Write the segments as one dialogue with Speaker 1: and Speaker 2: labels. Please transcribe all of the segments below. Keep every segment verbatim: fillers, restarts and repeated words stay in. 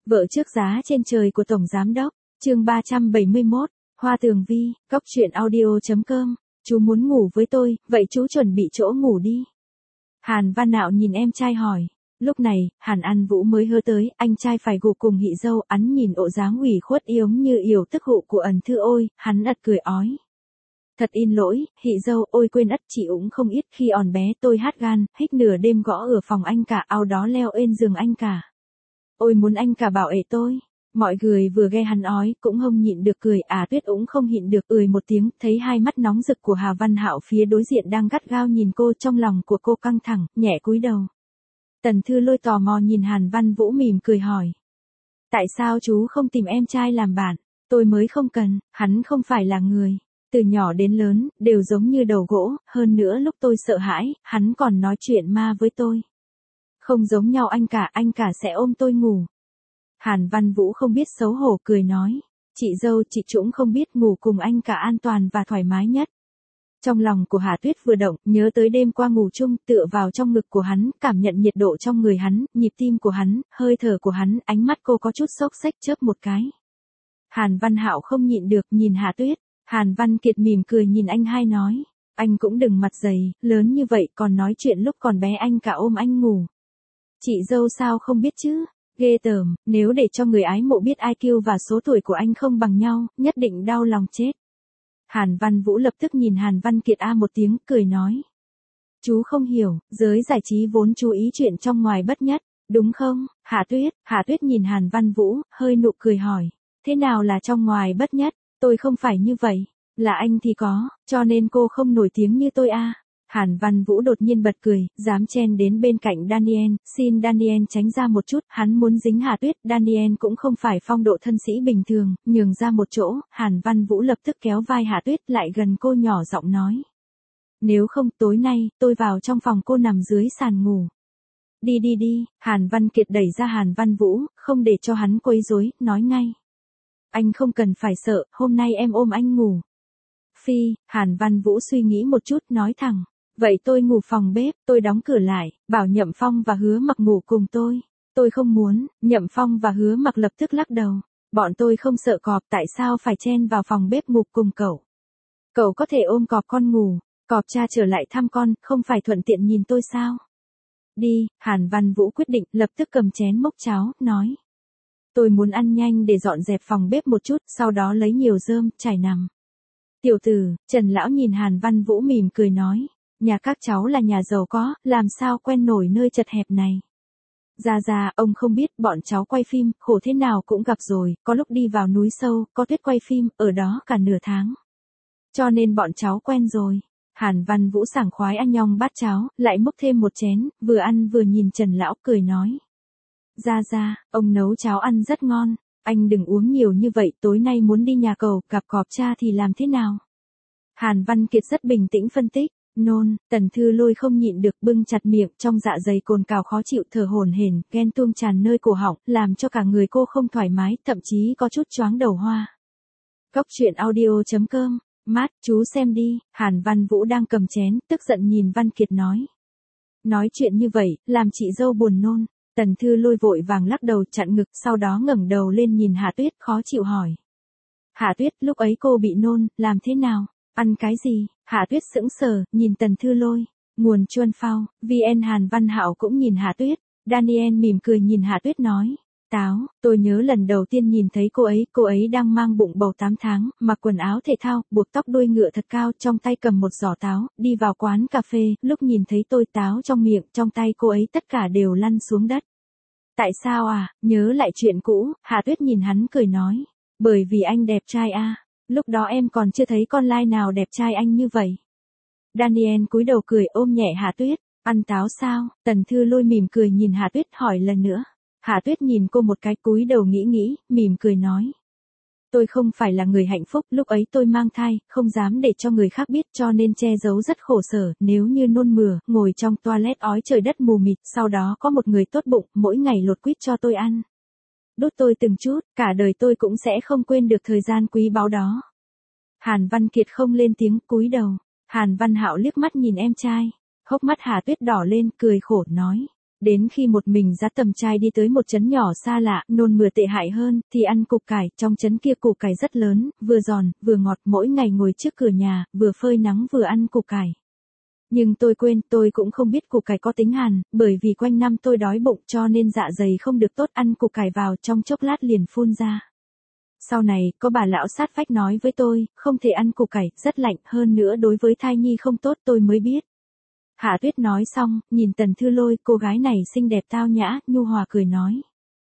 Speaker 1: Vợ trước giá trên trời của Tổng Giám Đốc, chương ba trăm bảy mươi mốt, Hoa Tường Vi, cóc truyện audio chấm com, chú muốn ngủ với tôi, vậy chú chuẩn bị chỗ ngủ đi. Hàn Văn Nạo nhìn em trai hỏi. Lúc này, Hàn An Vũ mới hơ tới, anh trai phải gục cùng hị dâu, hắn nhìn ộ dáng ủy khuất yếu như yểu tức hụ của ẩn thư ôi, hắn ật cười ói. Thật in lỗi, hị dâu, ôi quên ất chị ủng không ít khi on bé tôi hát gan, hích nửa đêm gõ ở phòng anh cả ao đó leo lên giường anh cả. Ôi muốn anh cả bảo ệ tôi. Mọi người vừa nghe hắn ói, cũng không nhịn được cười, à Tuyết ủng không nhịn được ười một tiếng, thấy hai mắt nóng rực của Hà Văn Hạo phía đối diện đang gắt gao nhìn cô, trong lòng của cô căng thẳng, nhẹ cúi đầu. Tần Thư Lôi tò mò nhìn Hàn Văn Vũ mỉm cười hỏi. Tại sao chú không tìm em trai làm bạn? Tôi mới không cần, hắn không phải là người. Từ nhỏ đến lớn, đều giống như đầu gỗ, hơn nữa lúc tôi sợ hãi, hắn còn nói chuyện ma với tôi. Không giống nhau anh cả, anh cả sẽ ôm tôi ngủ. Hàn Văn Vũ không biết xấu hổ cười nói. Chị dâu, chị Trũng không biết ngủ cùng anh cả an toàn và thoải mái nhất. Trong lòng của Hà Tuyết vừa động, nhớ tới đêm qua ngủ chung, tựa vào trong ngực của hắn, cảm nhận nhiệt độ trong người hắn, nhịp tim của hắn, hơi thở của hắn, ánh mắt cô có chút sốc xách chớp một cái. Hàn Văn Hạo không nhịn được nhìn Hà Tuyết. Hàn Văn Kiệt mỉm cười nhìn anh hai nói. Anh cũng đừng mặt dày, lớn như vậy còn nói chuyện lúc còn bé anh cả ôm anh ngủ. Chị dâu sao không biết chứ? Ghê tởm, nếu để cho người ái mộ biết i kiu và số tuổi của anh không bằng nhau, nhất định đau lòng chết. Hàn Văn Vũ lập tức nhìn Hàn Văn Kiệt a một tiếng, cười nói. Chú không hiểu, giới giải trí vốn chú ý chuyện trong ngoài bất nhất, đúng không? Hạ Tuyết, Hạ Tuyết nhìn Hàn Văn Vũ, hơi nụ cười hỏi. Thế nào là trong ngoài bất nhất? Tôi không phải như vậy. Là anh thì có, cho nên cô không nổi tiếng như tôi a. Hàn Văn Vũ đột nhiên bật cười, dám chen đến bên cạnh Daniel, xin Daniel tránh ra một chút, hắn muốn dính Hà Tuyết, Daniel cũng không phải phong độ thân sĩ bình thường, nhường ra một chỗ, Hàn Văn Vũ lập tức kéo vai Hà Tuyết lại gần cô nhỏ giọng nói. Nếu không tối nay, tôi vào trong phòng cô nằm dưới sàn ngủ. Đi đi đi, Hàn Văn Kiệt đẩy ra Hàn Văn Vũ, không để cho hắn quấy rối, nói ngay. Anh không cần phải sợ, hôm nay em ôm anh ngủ. Phi, Hàn Văn Vũ suy nghĩ một chút, nói thẳng. Vậy tôi ngủ phòng bếp, tôi đóng cửa lại, bảo Nhậm Phong và Hứa Mặc ngủ cùng tôi. Tôi không muốn, Nhậm Phong và Hứa Mặc lập tức lắc đầu. Bọn tôi không sợ cọp, tại sao phải chen vào phòng bếp ngủ cùng cậu? Cậu có thể ôm cọp con ngủ, cọp cha trở lại thăm con, không phải thuận tiện nhìn tôi sao? Đi, Hàn Văn Vũ quyết định, lập tức cầm chén mốc cháo, nói. Tôi muốn ăn nhanh để dọn dẹp phòng bếp một chút, sau đó lấy nhiều rơm, trải nằm. Tiểu tử, Trần Lão nhìn Hàn Văn Vũ mỉm cười nói. Nhà các cháu là nhà giàu có, làm sao quen nổi nơi chật hẹp này. Ra ra, ông không biết, bọn cháu quay phim, khổ thế nào cũng gặp rồi, có lúc đi vào núi sâu, có tuyết quay phim, ở đó cả nửa tháng. Cho nên bọn cháu quen rồi. Hàn Văn Vũ sảng khoái ăn nhong bát cháo, lại múc thêm một chén, vừa ăn vừa nhìn Trần Lão cười nói. Ra ra, ông nấu cháo ăn rất ngon, anh đừng uống nhiều như vậy, tối nay muốn đi nhà cầu, gặp cọp cha thì làm thế nào? Hàn Văn Kiệt rất bình tĩnh phân tích. Nôn, Tần Thư Lôi không nhịn được bưng chặt miệng, trong dạ dày cồn cào khó chịu thở hổn hển, ghen tuông tràn nơi cổ họng, làm cho cả người cô không thoải mái, thậm chí có chút choáng đầu hoa. Cóc truyện audio chấm com, mát, chú xem đi, Hàn Văn Vũ đang cầm chén, tức giận nhìn Văn Kiệt nói. Nói chuyện như vậy, làm chị dâu buồn nôn, Tần Thư Lôi vội vàng lắc đầu chặn ngực, sau đó ngẩng đầu lên nhìn Hạ Tuyết khó chịu hỏi. Hạ Tuyết, lúc ấy cô bị nôn, làm thế nào? Ăn cái gì? Hạ Tuyết sững sờ, nhìn Tần Thư Lôi. Nguồn Chuân Phao, vê en Hàn Văn Hạo cũng nhìn Hạ Tuyết. Daniel mỉm cười nhìn Hạ Tuyết nói. Táo, tôi nhớ lần đầu tiên nhìn thấy cô ấy, cô ấy đang mang bụng bầu tám tháng, mặc quần áo thể thao, buộc tóc đuôi ngựa thật cao, trong tay cầm một giỏ táo, đi vào quán cà phê, lúc nhìn thấy tôi táo trong miệng, trong tay cô ấy tất cả đều lăn xuống đất. Tại sao à, nhớ lại chuyện cũ, Hạ Tuyết nhìn hắn cười nói. Bởi vì anh đẹp trai a. Lúc đó em còn chưa thấy con lai nào đẹp trai anh như vậy. Daniel cúi đầu cười ôm nhẹ Hạ Tuyết. Ăn táo sao? Tần Thư Lôi mỉm cười nhìn Hạ Tuyết hỏi lần nữa. Hạ Tuyết nhìn cô một cái cúi đầu nghĩ nghĩ, mỉm cười nói. Tôi không phải là người hạnh phúc, lúc ấy tôi mang thai, không dám để cho người khác biết cho nên che giấu rất khổ sở, nếu như nôn mửa, ngồi trong toilet ói trời đất mù mịt, sau đó có một người tốt bụng, mỗi ngày lột quýt cho tôi ăn. Đút tôi từng chút, cả đời tôi cũng sẽ không quên được thời gian quý báu đó. Hàn Văn Kiệt không lên tiếng, cúi đầu. Hàn Văn Hạo liếc mắt nhìn em trai. Hốc mắt Hà Tuyết đỏ lên, cười khổ nói. Đến khi một mình dắt tầm trai đi tới một trấn nhỏ xa lạ, nôn mửa tệ hại hơn, thì ăn củ cải, trong trấn kia củ cải rất lớn, vừa giòn, vừa ngọt, mỗi ngày ngồi trước cửa nhà, vừa phơi nắng vừa ăn củ cải. Nhưng tôi quên, tôi cũng không biết củ cải có tính hàn, bởi vì quanh năm tôi đói bụng cho nên dạ dày không được tốt, ăn củ cải vào trong chốc lát liền phun ra. Sau này, có bà lão sát vách nói với tôi, không thể ăn củ cải, rất lạnh, hơn nữa đối với thai nhi không tốt, tôi mới biết. Hạ Tuyết nói xong, nhìn Tần Thư Lôi, cô gái này xinh đẹp tao nhã, nhu hòa cười nói.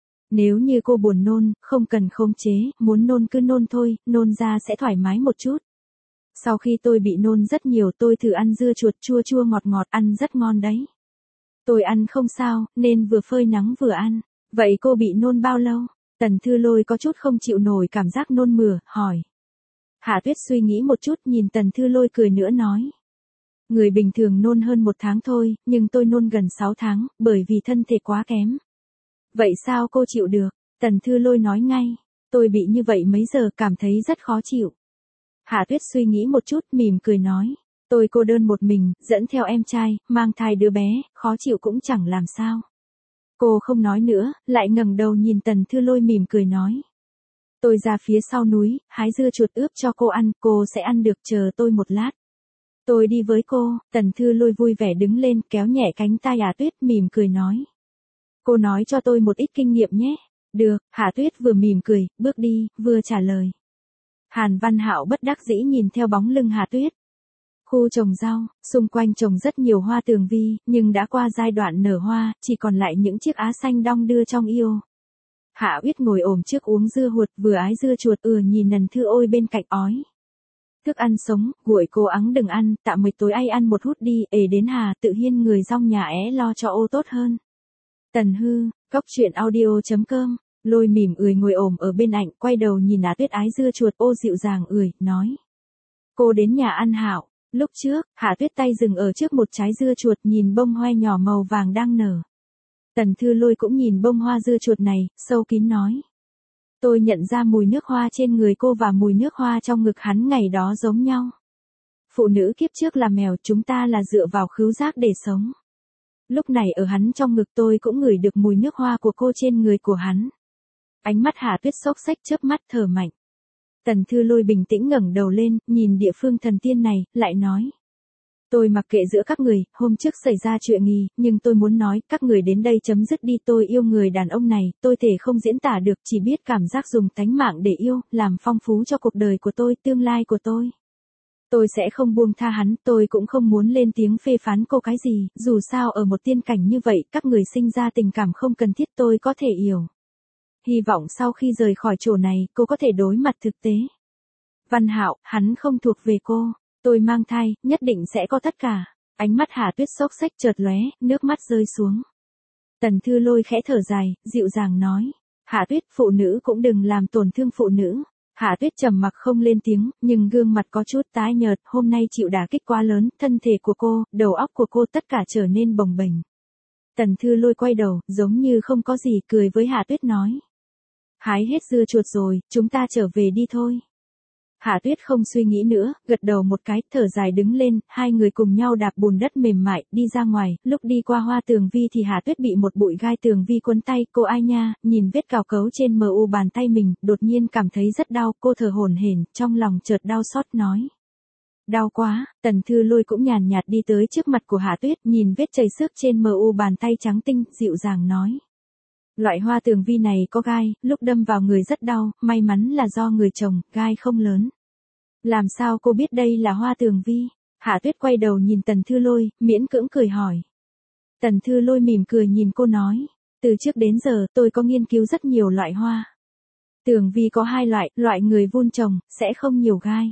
Speaker 1: Nếu như cô buồn nôn, không cần khống chế, muốn nôn cứ nôn thôi, nôn ra sẽ thoải mái một chút. Sau khi tôi bị nôn rất nhiều tôi thử ăn dưa chuột chua chua ngọt ngọt, ăn rất ngon đấy. Tôi ăn không sao, nên vừa phơi nắng vừa ăn. Vậy cô bị nôn bao lâu? Tần Thư Lôi có chút không chịu nổi cảm giác nôn mửa, hỏi. Hạ Tuyết suy nghĩ một chút nhìn Tần Thư Lôi cười nữa nói. Người bình thường nôn hơn một tháng thôi, nhưng tôi nôn gần sáu tháng, bởi vì thân thể quá kém. Vậy sao cô chịu được? Tần Thư Lôi nói ngay. Tôi bị như vậy mấy giờ cảm thấy rất khó chịu. Hạ Tuyết suy nghĩ một chút mỉm cười nói. Tôi cô đơn một mình, dẫn theo em trai, mang thai đứa bé, khó chịu cũng chẳng làm sao. Cô không nói nữa, lại ngẩng đầu nhìn Tần Thư Lôi mỉm cười nói. Tôi ra phía sau núi, hái dưa chuột ướp cho cô ăn, cô sẽ ăn được, chờ tôi một lát. Tôi đi với cô. Tần Thư Lôi vui vẻ đứng lên kéo nhẹ cánh tay Hạ Tuyết mỉm cười nói. Cô nói cho tôi một ít kinh nghiệm nhé. Được, Hạ Tuyết vừa mỉm cười, bước đi, vừa trả lời. Hàn Văn Hạo bất đắc dĩ nhìn theo bóng lưng Hạ Tuyết. Khu trồng rau, xung quanh trồng rất nhiều hoa tường vi, nhưng đã qua giai đoạn nở hoa, chỉ còn lại những chiếc á xanh đong đưa trong yêu. Hạ Uyết ngồi ồm trước uống dưa huột, vừa ái dưa chuột ừa nhìn Nần Thư Ôi bên cạnh ói. Thức ăn sống, nguội cố ắng đừng ăn, tạm mười tối ai ăn một hút đi, ề đến Hà, tự hiên người rong nhà é lo cho ô tốt hơn. Tần Hư, Cóc Truyện Audio chấm com. Lôi mỉm ười ngồi ồm ở bên ảnh, quay đầu nhìn Á Tuyết ái dưa chuột, ô dịu dàng ười, nói. Cô đến nhà ăn Hạo. Lúc trước, Hạ Tuyết tay dừng ở trước một trái dưa chuột nhìn bông hoa nhỏ màu vàng đang nở. Tần Thư Lôi cũng nhìn bông hoa dưa chuột này, sâu kín nói. Tôi nhận ra mùi nước hoa trên người cô và mùi nước hoa trong ngực hắn ngày đó giống nhau. Phụ nữ kiếp trước là mèo, chúng ta là dựa vào khứu giác để sống. Lúc này ở hắn trong ngực tôi cũng ngửi được mùi nước hoa của cô trên người của hắn. Ánh mắt Hạ Tuyết xốc xách chớp mắt thở mạnh. Tần Thư Lôi bình tĩnh ngẩng đầu lên, nhìn địa phương thần tiên này, lại nói. Tôi mặc kệ giữa các người, hôm trước xảy ra chuyện nghi, nhưng tôi muốn nói, các người đến đây chấm dứt đi, tôi yêu người đàn ông này, tôi thể không diễn tả được, chỉ biết cảm giác dùng tánh mạng để yêu, làm phong phú cho cuộc đời của tôi, tương lai của tôi. Tôi sẽ không buông tha hắn, tôi cũng không muốn lên tiếng phê phán cô cái gì, dù sao ở một tiên cảnh như vậy, các người sinh ra tình cảm không cần thiết tôi có thể hiểu. Hy vọng sau khi rời khỏi chỗ này, cô có thể đối mặt thực tế. Văn Hạo, hắn không thuộc về cô. Tôi mang thai, nhất định sẽ có tất cả. Ánh mắt Hạ Tuyết xốc xách chợt lóe, nước mắt rơi xuống. Tần Thư Lôi khẽ thở dài, dịu dàng nói. Hạ Tuyết, phụ nữ cũng đừng làm tổn thương phụ nữ. Hạ Tuyết trầm mặc không lên tiếng, nhưng gương mặt có chút tái nhợt, hôm nay chịu đả kích quá lớn, thân thể của cô, đầu óc của cô tất cả trở nên bồng bềnh. Tần Thư Lôi quay đầu, giống như không có gì, cười với Hạ Tuyết nói. Hái hết dưa chuột rồi, chúng ta trở về đi thôi. Hạ Tuyết không suy nghĩ nữa, gật đầu một cái, thở dài đứng lên, hai người cùng nhau đạp bùn đất mềm mại, đi ra ngoài, lúc đi qua hoa tường vi thì Hạ Tuyết bị một bụi gai tường vi quấn tay, cô ai nha, nhìn vết cào cấu trên mờ u bàn tay mình, đột nhiên cảm thấy rất đau, cô thở hổn hển, trong lòng chợt đau xót nói. Đau quá, Tần Thư Lôi cũng nhàn nhạt đi tới trước mặt của Hạ Tuyết, nhìn vết chảy xước trên mờ u bàn tay trắng tinh, dịu dàng nói. Loại hoa tường vi này có gai, lúc đâm vào người rất đau, may mắn là do người trồng, gai không lớn. Làm sao cô biết đây là hoa tường vi? Hạ Tuyết quay đầu nhìn Tần Thư Lôi, miễn cưỡng cười hỏi. Tần Thư Lôi mỉm cười nhìn cô nói. Từ trước đến giờ tôi có nghiên cứu rất nhiều loại hoa. Tường vi có hai loại, loại người vun trồng, sẽ không nhiều gai.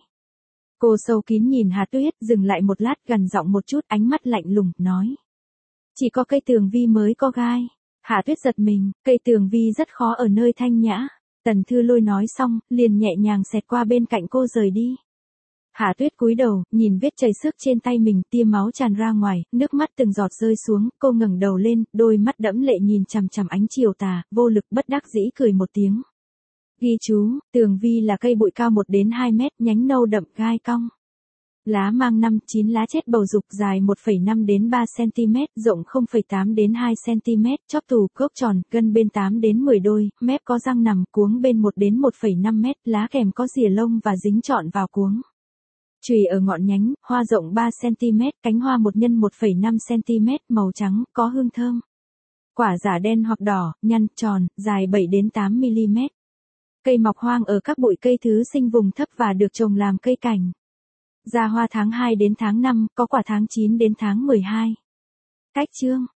Speaker 1: Cô sâu kín nhìn Hạ Tuyết, dừng lại một lát, gằn giọng một chút, ánh mắt lạnh lùng, nói. Chỉ có cây tường vi mới có gai. Hạ Tuyết giật mình, cây tường vi rất khó ở nơi thanh nhã. Tần Thư Lôi nói xong, liền nhẹ nhàng xẹt qua bên cạnh cô rời đi. Hạ Tuyết cúi đầu, nhìn vết chảy xước trên tay mình, tia máu tràn ra ngoài, nước mắt từng giọt rơi xuống, cô ngẩng đầu lên, đôi mắt đẫm lệ nhìn chằm chằm ánh chiều tà, vô lực bất đắc dĩ cười một tiếng. Ghi chú, tường vi là cây bụi cao một đến hai mét, nhánh nâu đậm, gai cong. Lá mang năm chín lá chết bầu dục dài một phẩy năm đến ba xăng-ti-mét, rộng không phẩy tám đến hai xăng-ti-mét, chóp tù, gốc tròn, gân bên tám đến mười đôi, mép có răng nằm, cuống bên một đến một phẩy năm mét, lá kèm có rìa lông và dính trọn vào cuống. Chùy ở ngọn nhánh, hoa rộng ba xăng-ti-mét, cánh hoa một nhân một phẩy năm xăng-ti-mét, màu trắng, có hương thơm. Quả giả đen hoặc đỏ, nhăn, tròn, dài bảy đến tám mi-li-mét. Cây mọc hoang ở các bụi cây thứ sinh vùng thấp và được trồng làm cây cảnh. Ra hoa tháng hai đến tháng năm, có quả tháng chín đến tháng mười hai. Cách chương.